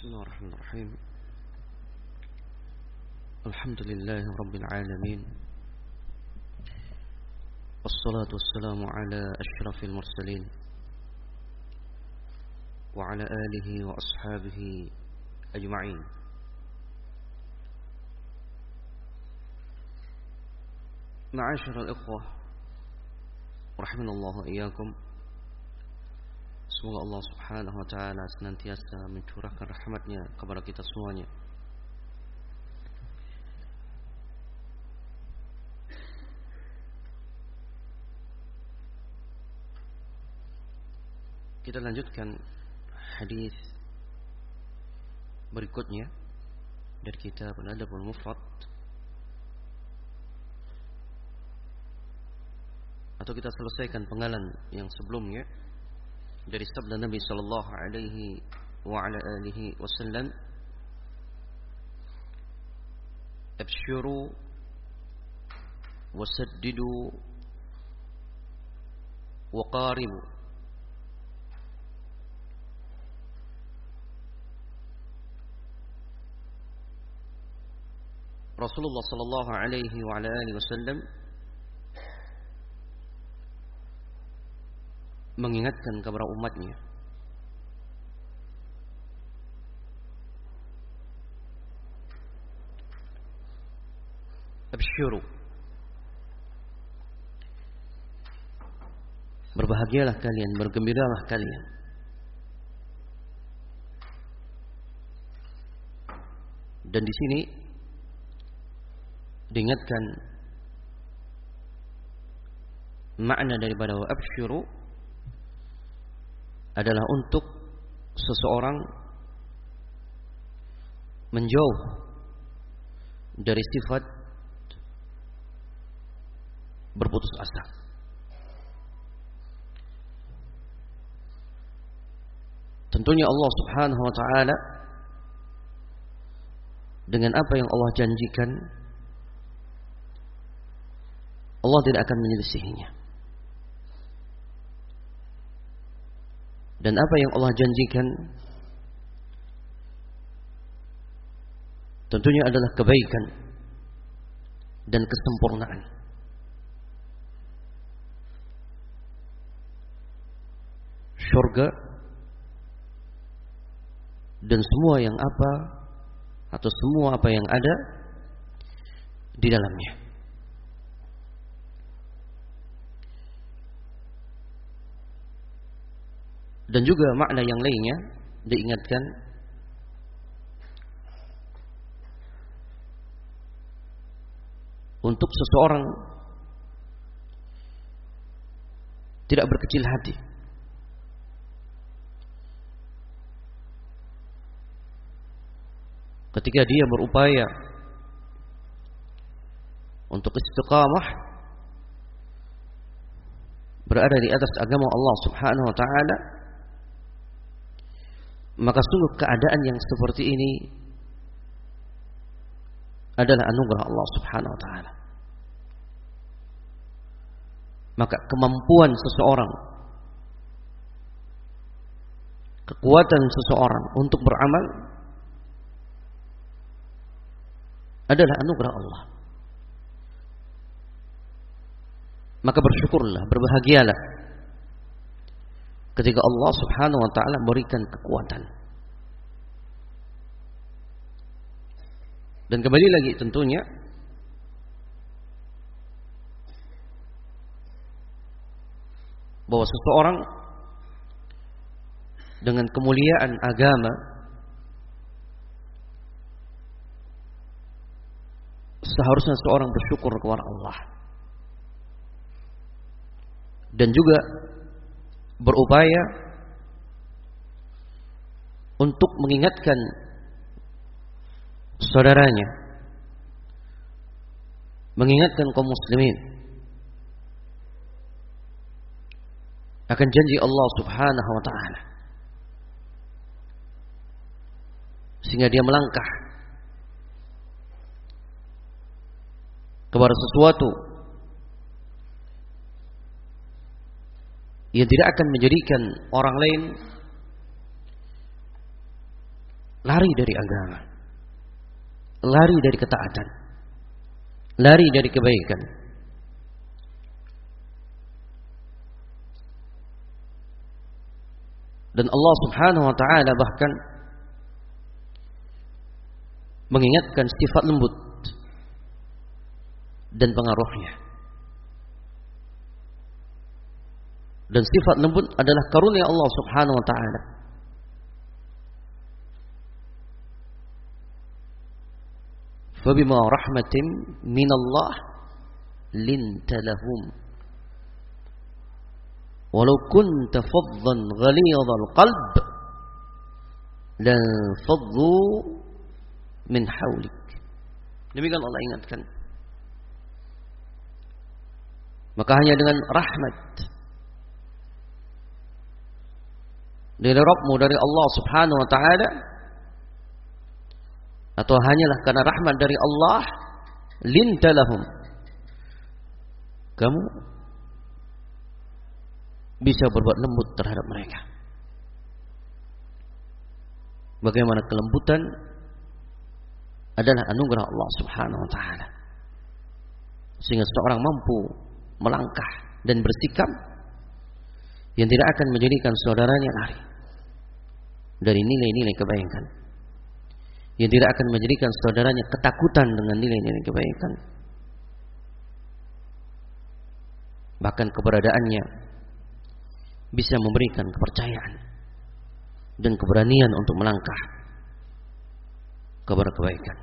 Bismillahirrahmanirrahim. Alhamdulillahi rabbil alamin. Wassalatu wassalamu ala asyrafil mursalin wa ala alihi wa ashabihi ajma'in. Ma'asyiral ikhwah rahimanallahu wa iyyakum. Semoga Allah subhanahu wa ta'ala senantiasa mencurahkan rahmatnya kepada kita semuanya. Kita lanjutkan hadis berikutnya dari kitab Al-Adabul Mufrad, atau kita selesaikan penggalan yang sebelumnya dari sabda Nabi sallallahu alaihi wa ala alihi wasallam, abshiru wasaddidu waqaribu. Rasulullah sallallahu alaihi wa ala alihi wasallam mengingatkan kepada umatnya absyiru, berbahagialah kalian, bergembiralah kalian. Dan di sini diingatkan makna daripada absyiru adalah untuk seseorang menjauh dari sifat berputus asa. Tentunya Allah subhanahu wa ta'ala dengan apa yang Allah janjikan, Allah tidak akan menyelisihinya. Dan apa yang Allah janjikan tentunya adalah kebaikan dan kesempurnaan. Surga dan semua yang apa atau semua apa yang ada di dalamnya. Dan juga makna yang lainnya diingatkan untuk seseorang tidak berkecil hati ketika dia berupaya untuk istiqamah berada di atas agama Allah subhanahu wa ta'ala. Maka sungguh keadaan yang seperti ini adalah anugerah Allah subhanahu wa ta'ala. Maka kemampuan seseorang, kekuatan seseorang untuk beramal adalah anugerah Allah. Maka bersyukurlah, berbahagialah ketika Allah subhanahu wa ta'ala berikan kekuatan. Dan kembali lagi tentunya bahwa seseorang dengan kemuliaan agama seharusnya seseorang bersyukur kepada Allah dan juga berupaya untuk mengingatkan saudaranya, mengingatkan kaum muslimin akan janji Allah subhanahu wa ta'ala, sehingga dia melangkah kepada sesuatu yang tidak akan menjadikan orang lain lari dari agama, lari dari ketaatan, lari dari kebaikan. Dan Allah Subhanahu wa taala bahkan mengingatkan sifat lembut dan pengaruhnya. Dan sifat lembut adalah karunia Allah Subhanahu wa taala. Fabima rahmatin minallah linta lahum walau kunta faddan ghalidhal qalb lan faddu min hawlik. Demikian Allah ingatkan. Maka hanya dengan rahmat dari Rabbmu, dari Allah Subhanahu wa ta'ala, atau hanyalah karena rahmat dari Allah, linta lahum, kamu bisa berbuat lembut terhadap mereka. Bagaimana kelembutan adalah anugerah Allah Subhanahu wa ta'ala, sehingga seorang mampu melangkah dan bersikap yang tidak akan menjadikan saudaranya lari dari nilai-nilai kebaikan, yang tidak akan menjadikan saudaranya ketakutan dengan nilai-nilai kebaikan. Bahkan keberadaannya bisa memberikan kepercayaan dan keberanian untuk melangkah kepada kebaikan.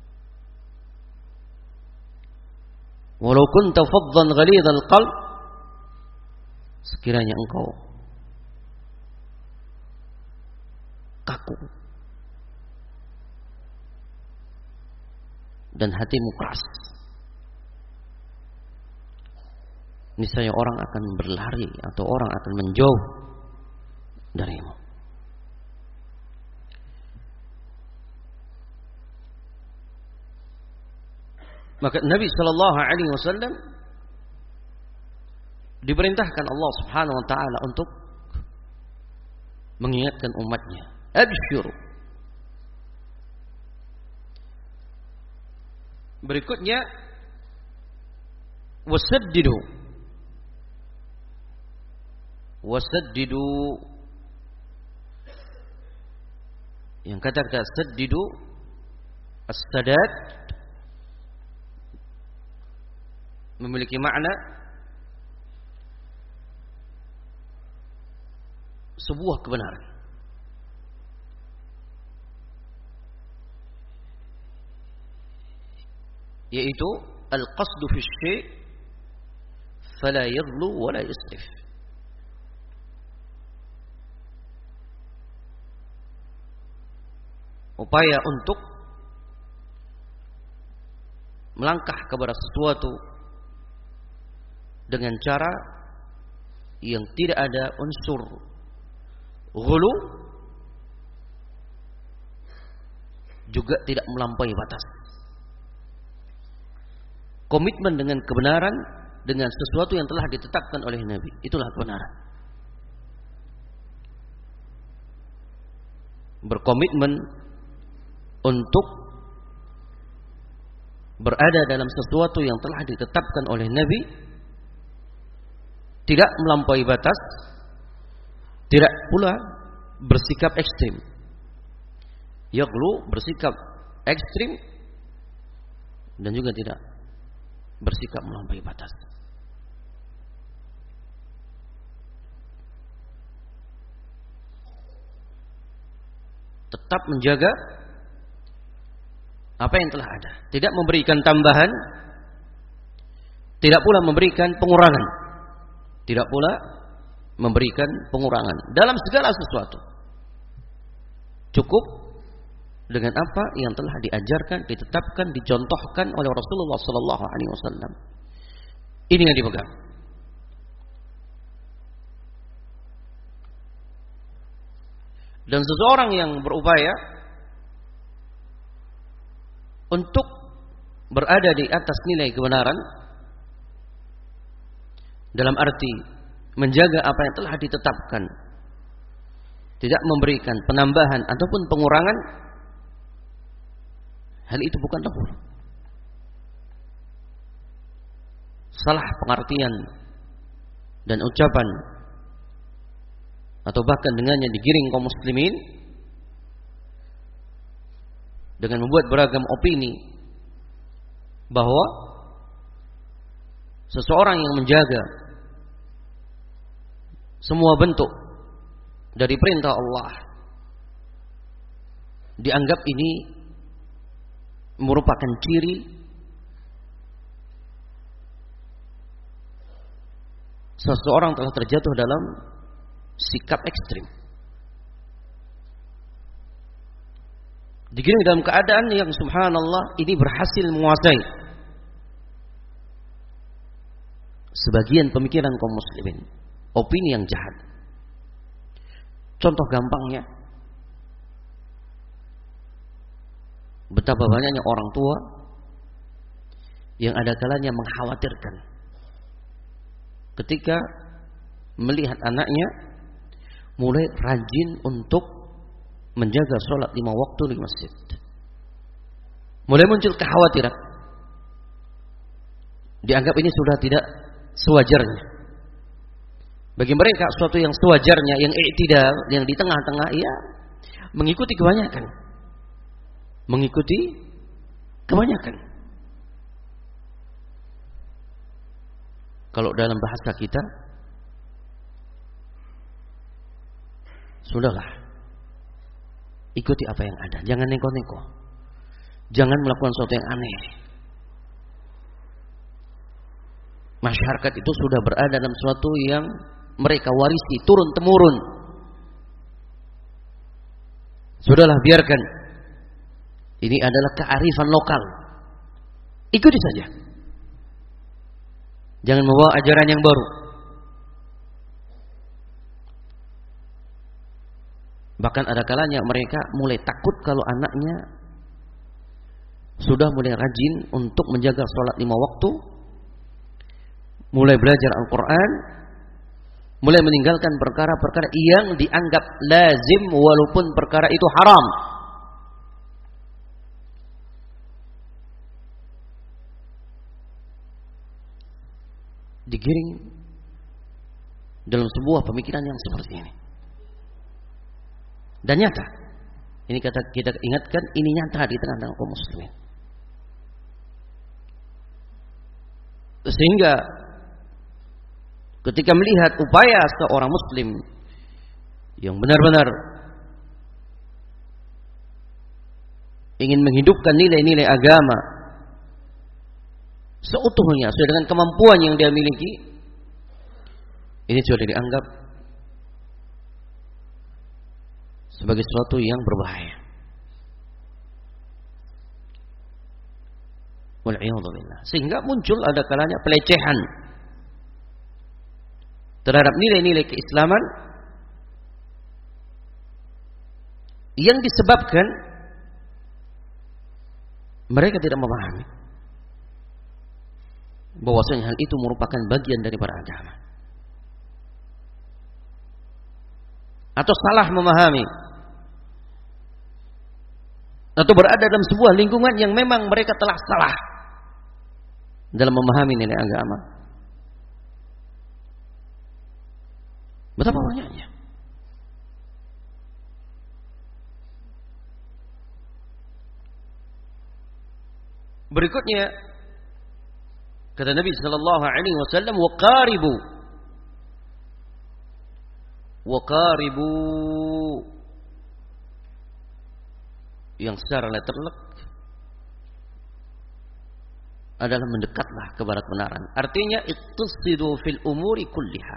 Walau kunta faddan ghalidhal qalb, sekiranya engkau kaku dan hatimu keras, niscaya orang akan berlari atau orang akan menjauh darimu. Maka Nabi sallallahu alaihi wasallam diperintahkan Allah Subhanahu wa taala untuk mengingatkan umatnya, abshiru. Berikutnya, wasaddidu. Wasaddidu, yang kata-kata saddidu, as-sadad, memiliki makna sebuah kebenaran. Yaitu al-qasdu fi syai' fala yaghlu wa la yusrif. Upaya untuk melangkah kepada sesuatu dengan cara yang tidak ada unsur ghulu, juga tidak melampaui batas. Komitmen dengan kebenaran, dengan sesuatu yang telah ditetapkan oleh Nabi, itulah kebenaran. Berkomitmen untuk berada dalam sesuatu yang telah ditetapkan oleh Nabi, tidak melampaui batas, tidak pula bersikap ekstrim. Yaghlu, bersikap ekstrim, dan juga tidak bersikap melampaui batas. Tetap menjaga apa yang telah ada, tidak memberikan tambahan, tidak pula memberikan pengurangan, tidak pula memberikan pengurangan dalam segala sesuatu. Cukup dengan apa yang telah diajarkan, ditetapkan, dicontohkan oleh Rasulullah sallallahu alaihi wasallam. Ini yang dipegang. Dan seseorang yang berupaya untuk berada di atas nilai kebenaran, dalam arti menjaga apa yang telah ditetapkan, tidak memberikan penambahan ataupun pengurangan, hal itu bukanlah ghulu. Salah pengertian dan ucapan atau bahkan dengannya digiring kaum muslimin dengan membuat beragam opini bahwa seseorang yang menjaga semua bentuk dari perintah Allah dianggap ini merupakan ciri seseorang telah terjatuh dalam sikap ekstrim. Digiring dalam keadaan yang subhanallah ini berhasil menguasai sebagian pemikiran kaum muslimin, opini yang jahat. Contoh gampangnya, betapa banyaknya orang tua yang ada kalanya mengkhawatirkan ketika melihat anaknya mulai rajin untuk menjaga sholat 5 waktu di masjid. Mulai muncul kekhawatiran, dianggap ini sudah tidak sewajarnya. Bagi mereka suatu yang sewajarnya, yang i'tidal, yang di tengah-tengah, ya mengikuti kebanyakan. Mengikuti kebanyakan. Kalau dalam bahasa kita, sudahlah, ikuti apa yang ada, jangan neko-neko, jangan melakukan sesuatu yang aneh. Masyarakat itu sudah berada dalam sesuatu yang mereka warisi turun-temurun. Sudahlah, biarkan. Ini adalah kearifan lokal. Ikuti saja. Jangan membawa ajaran yang baru. Bahkan ada kalanya mereka mulai takut kalau anaknya sudah mulai rajin untuk menjaga sholat 5 waktu, mulai belajar Al-Quran, mulai meninggalkan perkara-perkara yang dianggap lazim walaupun perkara itu haram. Digiring dalam sebuah pemikiran yang seperti ini. Dan nyata, ini kita ingatkan, ini nyata di tengah-tengah kaum muslimin. Sehingga ketika melihat upaya seorang muslim yang benar-benar ingin menghidupkan nilai-nilai agama seutuhnya sesuai dengan kemampuan yang dia miliki, ini sudah dianggap sebagai sesuatu yang berbahaya. Wal'iyadzubillah. Sehingga muncul ada kalanya pelecehan terhadap nilai-nilai keislaman yang disebabkan mereka tidak memahami bahwasanya hal itu merupakan bagian daripada agama, atau salah memahami, atau berada dalam sebuah lingkungan yang memang mereka telah salah dalam memahami nilai agama. Betapa banyaknya. Berikutnya kata Nabi sallallahu alaihi wasallam, waqaribu, yang secara letterlek adalah mendekatlah kepada kebenaran. Artinya ittasidu fil umuri kulliha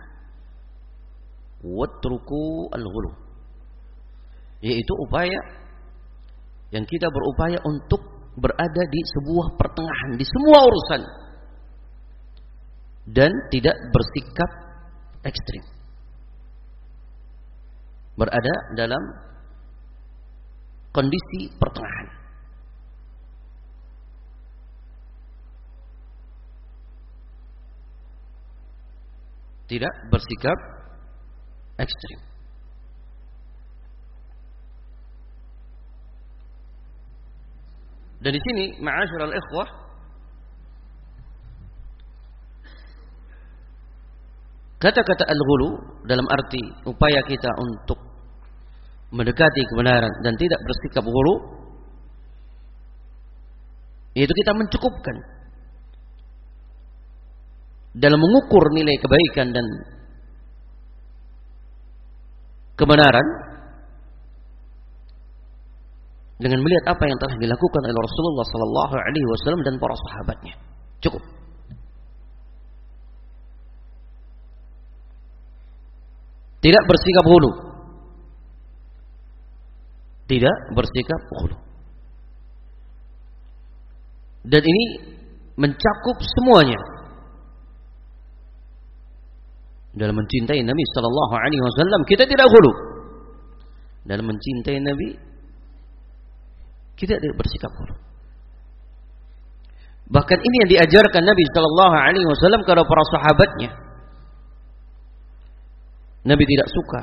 watruku al-ghulu, yaitu upaya yang kita berupaya untuk berada di sebuah pertengahan di semua urusan dan tidak bersikap ekstrim, berada dalam kondisi pertengahan. Tidak bersikap ekstrim. Dan di sini ma'asyiral ikhwah, kata-kata al-ghulu dalam arti upaya kita untuk mendekati kebenaran dan tidak bersikap ghulu, yaitu kita mencukupkan dalam mengukur nilai kebaikan dan kebenaran dengan melihat apa yang telah dilakukan oleh Rasulullah sallallahu alaihi wasallam dan para sahabatnya. Cukup. Tidak bersikap ghulu. Tidak bersikap ghulu. Dan ini mencakup semuanya. Dalam mencintai Nabi sallallahu alaihi wasallam kita tidak ghulu. Dalam mencintai Nabi kita tidak bersikap ghulu. Bahkan ini yang diajarkan Nabi sallallahu alaihi wasallam kepada para sahabatnya. Nabi tidak suka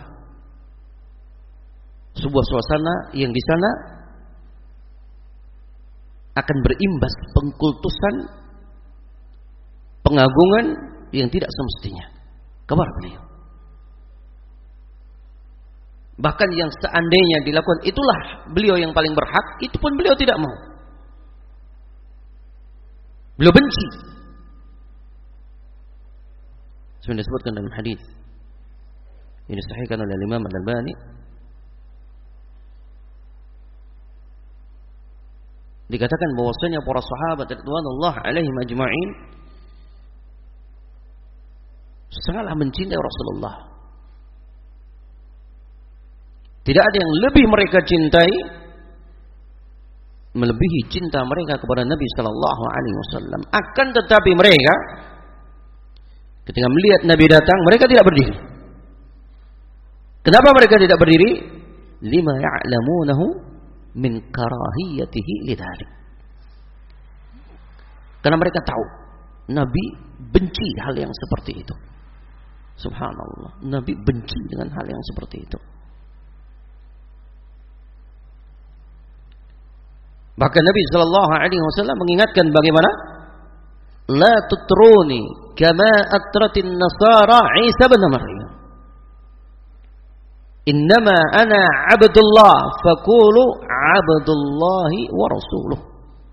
sebuah suasana yang di sana akan berimbas pengkultusan, pengagungan yang tidak semestinya kepada beliau. Bahkan yang seandainya dilakukan itulah beliau yang paling berhak, itu pun beliau tidak mau. Beliau benci. Sudah disebutkan dalam hadis ini disahihkan oleh Imam Al-Albani, dikatakan bahwasanya para sahabat radhiyallahu alaihim ajma'in sangatlah mencintai Rasulullah. Tidak ada yang lebih mereka cintai melebihi cinta mereka kepada Nabi sallallahu alaihi wasallam. Akan tetapi mereka ketika melihat Nabi datang, mereka tidak berdiri. Kenapa mereka tidak berdiri? Lima ya'lamunahu min karahiyatihi lidzalik. Karena mereka tahu Nabi benci hal yang seperti itu. Subhanallah, Nabi benci dengan hal yang seperti itu. Bahkan Nabi sallallahu alaihi wasallam mengingatkan bagaimana la tutruni kama atratin nasara Isa bin Maryam. Innama ana abdullah faqulu abdullahi wa rasuluh.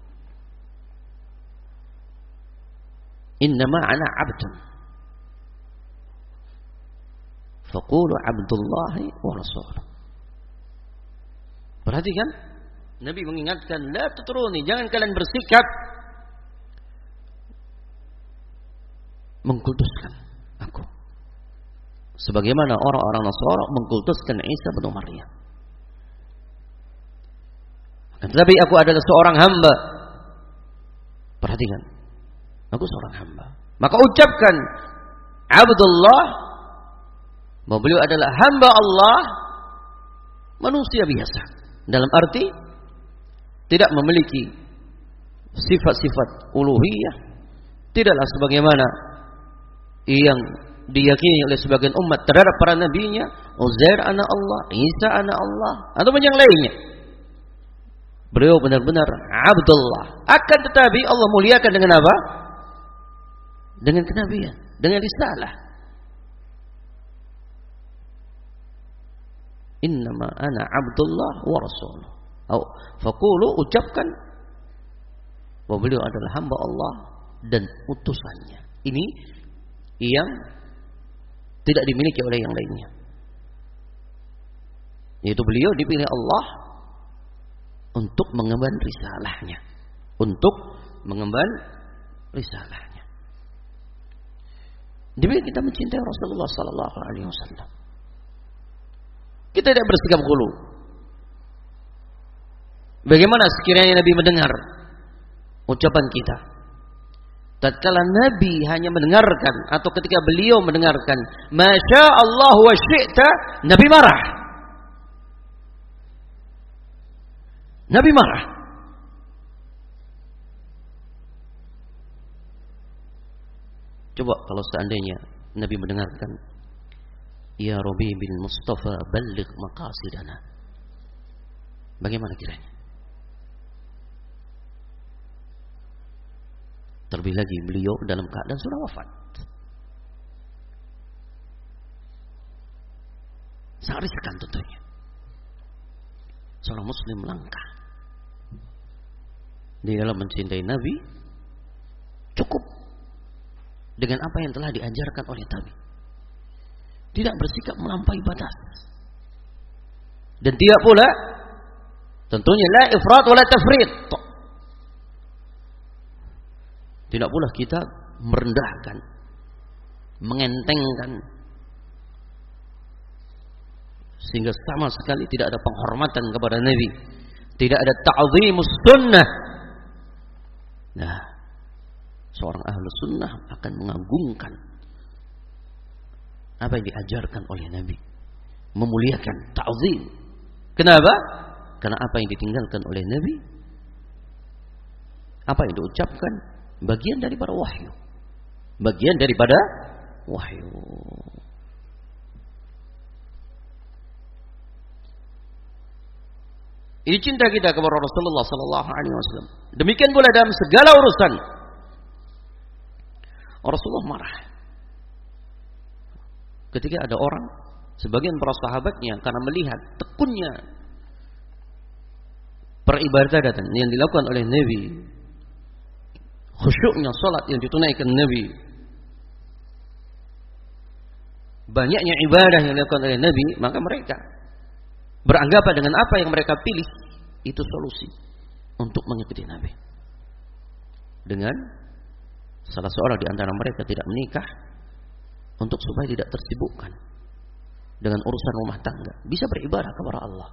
Innama ana abdun faqulu abdullahi wa rasuluh. Perhatikan, Nabi mengingatkan la tutruni, jangan kalian bersikap mengkultuskan aku sebagaimana orang-orang Nasrani mengkultuskan Isa bin Maryam. Tetapi aku adalah seorang hamba. Perhatikan, aku seorang hamba. Maka ucapkan Abdullah, bahwa beliau adalah hamba Allah, manusia biasa. Dalam arti tidak memiliki sifat-sifat uluhiyah, tidaklah sebagaimana yang diyakini oleh sebagian umat terhadap para nabinya, Uzair anak Allah, Isa anak Allah, ataupun yang lainnya. Beliau benar-benar Abdullah. Akan tetapi Allah muliakan dengan apa? Dengan kenabian, dengan risalah. Innama ana Abdullah wa rasuluh. Faqulu, ucapkan bahwa beliau adalah hamba Allah dan utusannya. Ini yang tidak dimiliki oleh yang lainnya. Yaitu beliau dipilih Allah untuk mengemban risalahnya, untuk mengemban risalahnya. Demikian kita mencintai Rasulullah sallallahu alaihi wasallam. Kita tidak bersikap ghulu. Bagaimana sekiranya Nabi mendengar ucapan kita? Tatkala Nabi hanya mendengarkan atau ketika beliau mendengarkan masya Allah wa syi'ta, Nabi marah. Nabi marah. Coba kalau seandainya Nabi mendengarkan ya Rabbi bil Mustafa balligh maqasidana, bagaimana kiranya? Terlebih lagi beliau dalam keadaan sudah wafat. Sangat riskan tentunya. Seorang muslim melangkah di dalam mencintai Nabi cukup dengan apa yang telah diajarkan oleh Nabi. Tidak bersikap melampaui batas. Dan tidak pula tentunya la ifrat wala tafrit. Tidak pula kita merendahkan, mengentengkan, sehingga sama sekali tidak ada penghormatan kepada Nabi, tidak ada ta'zimus sunnah. Nah, seorang ahlu sunnah akan mengagungkan apa yang diajarkan oleh Nabi, memuliakan, ta'zim. Kenapa? Karena apa yang ditinggalkan oleh Nabi, apa yang diucapkan, bagian daripada wahyu, bagian daripada wahyu. Ini cinta kita kepada Rasulullah sallallahu alaihi wasallam. Demikian pula dalam segala urusan. Rasulullah marah ketika ada orang, sebagian para sahabatnya, karena melihat tekunnya peribadatan yang dilakukan oleh Nabi, khusyuknya salat yang ditunaikan Nabi, banyaknya ibadah yang dilakukan oleh Nabi, maka mereka beranggapan dengan apa yang mereka pilih itu solusi untuk mengikuti Nabi. Dengan salah seorang di antara mereka tidak menikah untuk supaya tidak tersibukkan dengan urusan rumah tangga, bisa beribadah kepada Allah.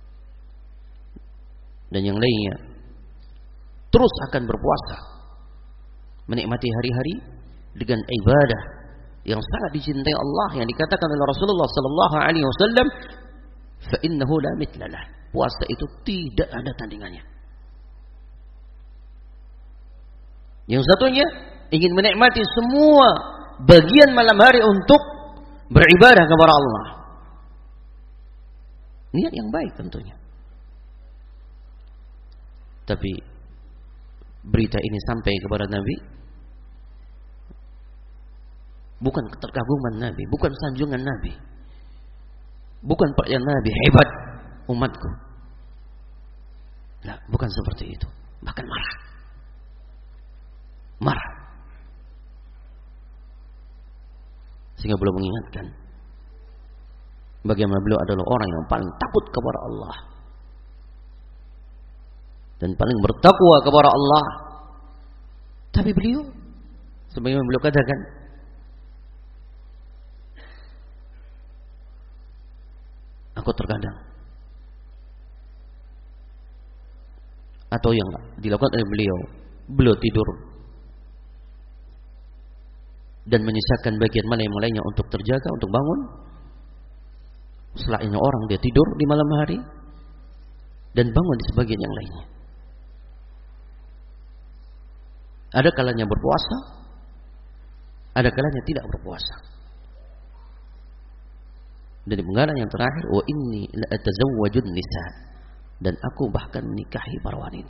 Dan yang lainnya terus akan berpuasa, menikmati hari-hari dengan ibadah yang sangat dicintai Allah, yang dikatakan oleh Rasulullah sallallahu alaihi wasallam, fa innahu la mitlalah. Puasa itu tidak ada tandingannya. Yang satunya ingin menikmati semua bagian malam hari untuk beribadah kepada Allah. Niat yang baik tentunya. Tapi berita ini sampai kepada Nabi, bukan keterkaguman Nabi, bukan sanjungan Nabi, bukan percaya Nabi hebat umatku. Nah, bukan seperti itu. Bahkan marah. Marah. Sehingga beliau mengingatkan bagaimana beliau adalah orang yang paling takut kepada Allah dan paling bertakwa kepada Allah. Tapi beliau, sebagaimana beliau katakan, aku terkadang, atau yang dilakukan oleh beliau tidur dan menyisakan bagian malam yang lainnya untuk terjaga, untuk bangun. Setelahnya orang dia tidur di malam hari dan bangun di sebagian yang lainnya. Ada kalanya berpuasa, ada kalanya tidak berpuasa. Dan di pengarang yang terakhir, wa inni la atazawwajun nisa, dan aku bahkan menikahi para wanita.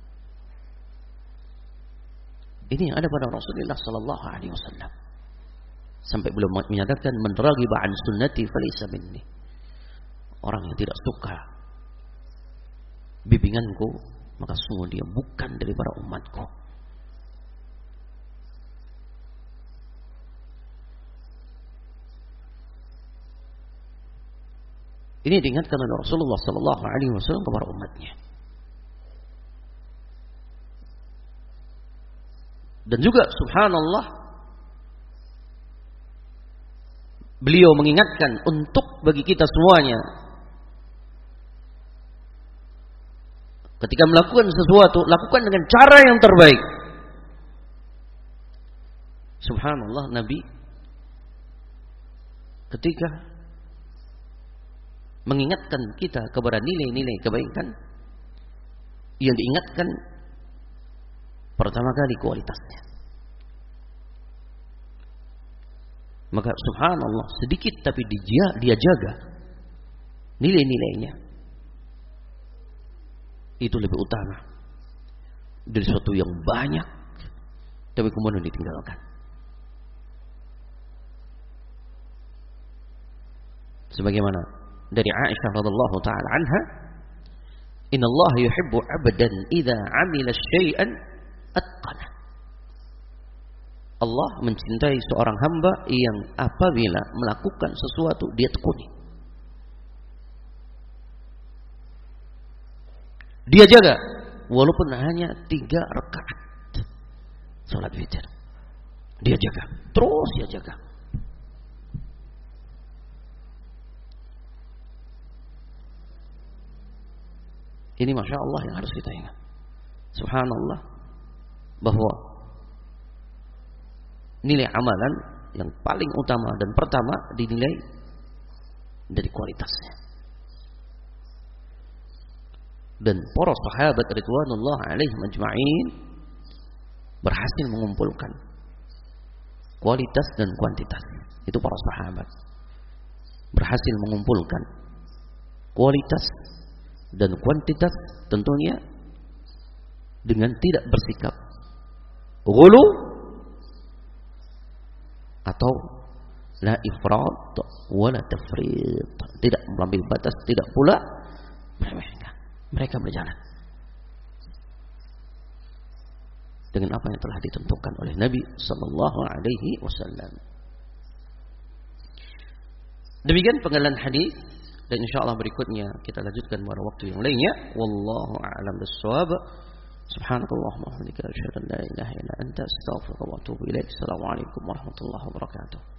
Ini yang ada pada Rasulullah sallallahu alaihi wasallam. Sampai belum menyatakan man raghiba an sunnati falaysa minni. Orang yang tidak suka bimbinganku, maka sungguh dia bukan daripada umatku. Ini diingatkan oleh Rasulullah sallallahu alaihi wasallam kepada umatnya. Dan juga subhanallah, beliau mengingatkan untuk bagi kita semuanya, ketika melakukan sesuatu, lakukan dengan cara yang terbaik. Subhanallah, Nabi ketika mengingatkan kita kepada nilai-nilai kebaikan, yang diingatkan pertama kali kualitasnya. Maka subhanallah, sedikit tapi dia jaga nilai-nilainya. Itu lebih utama dari sesuatu yang banyak tapi kemudian ditinggalkan. Sebagaimana dari Aisyah radhiyallahu taala anha, "Innallaha yuhibbu 'abdan idza 'amila syai'an atqana." Allah mencintai seorang hamba yang apabila melakukan sesuatu dia tekuni. Dia jaga walaupun hanya 3 rakaat salat witir. Dia jaga, terus dia jaga. Ini Masya Allah yang harus kita ingat. Subhanallah, bahwa nilai amalan yang paling utama dan pertama dinilai dari kualitasnya. Dan para sahabat ridwanullah alaihim ajma'in berhasil mengumpulkan kualitas dan kuantitas. Itu para sahabat berhasil mengumpulkan kualitas dan kuantitas, tentunya dengan tidak bersikap ghulu atau la ifrat wala tafrit, tidak melampaui batas, tidak pula meremehkan. Mereka berjalan dengan apa yang telah ditentukan oleh Nabi sallallahu alaihi wasallam. Demikian penggalan hadis, dan insyaallah berikutnya kita lanjutkan pada waktu yang lainnya. Wallahu a'lam bissawab. Subhanakallahumma wa bihamdika asyhadu an la ilaha illa anta astaghfiruka wa atubu ilaik. Assalamualaikum warahmatullahi wabarakatuh.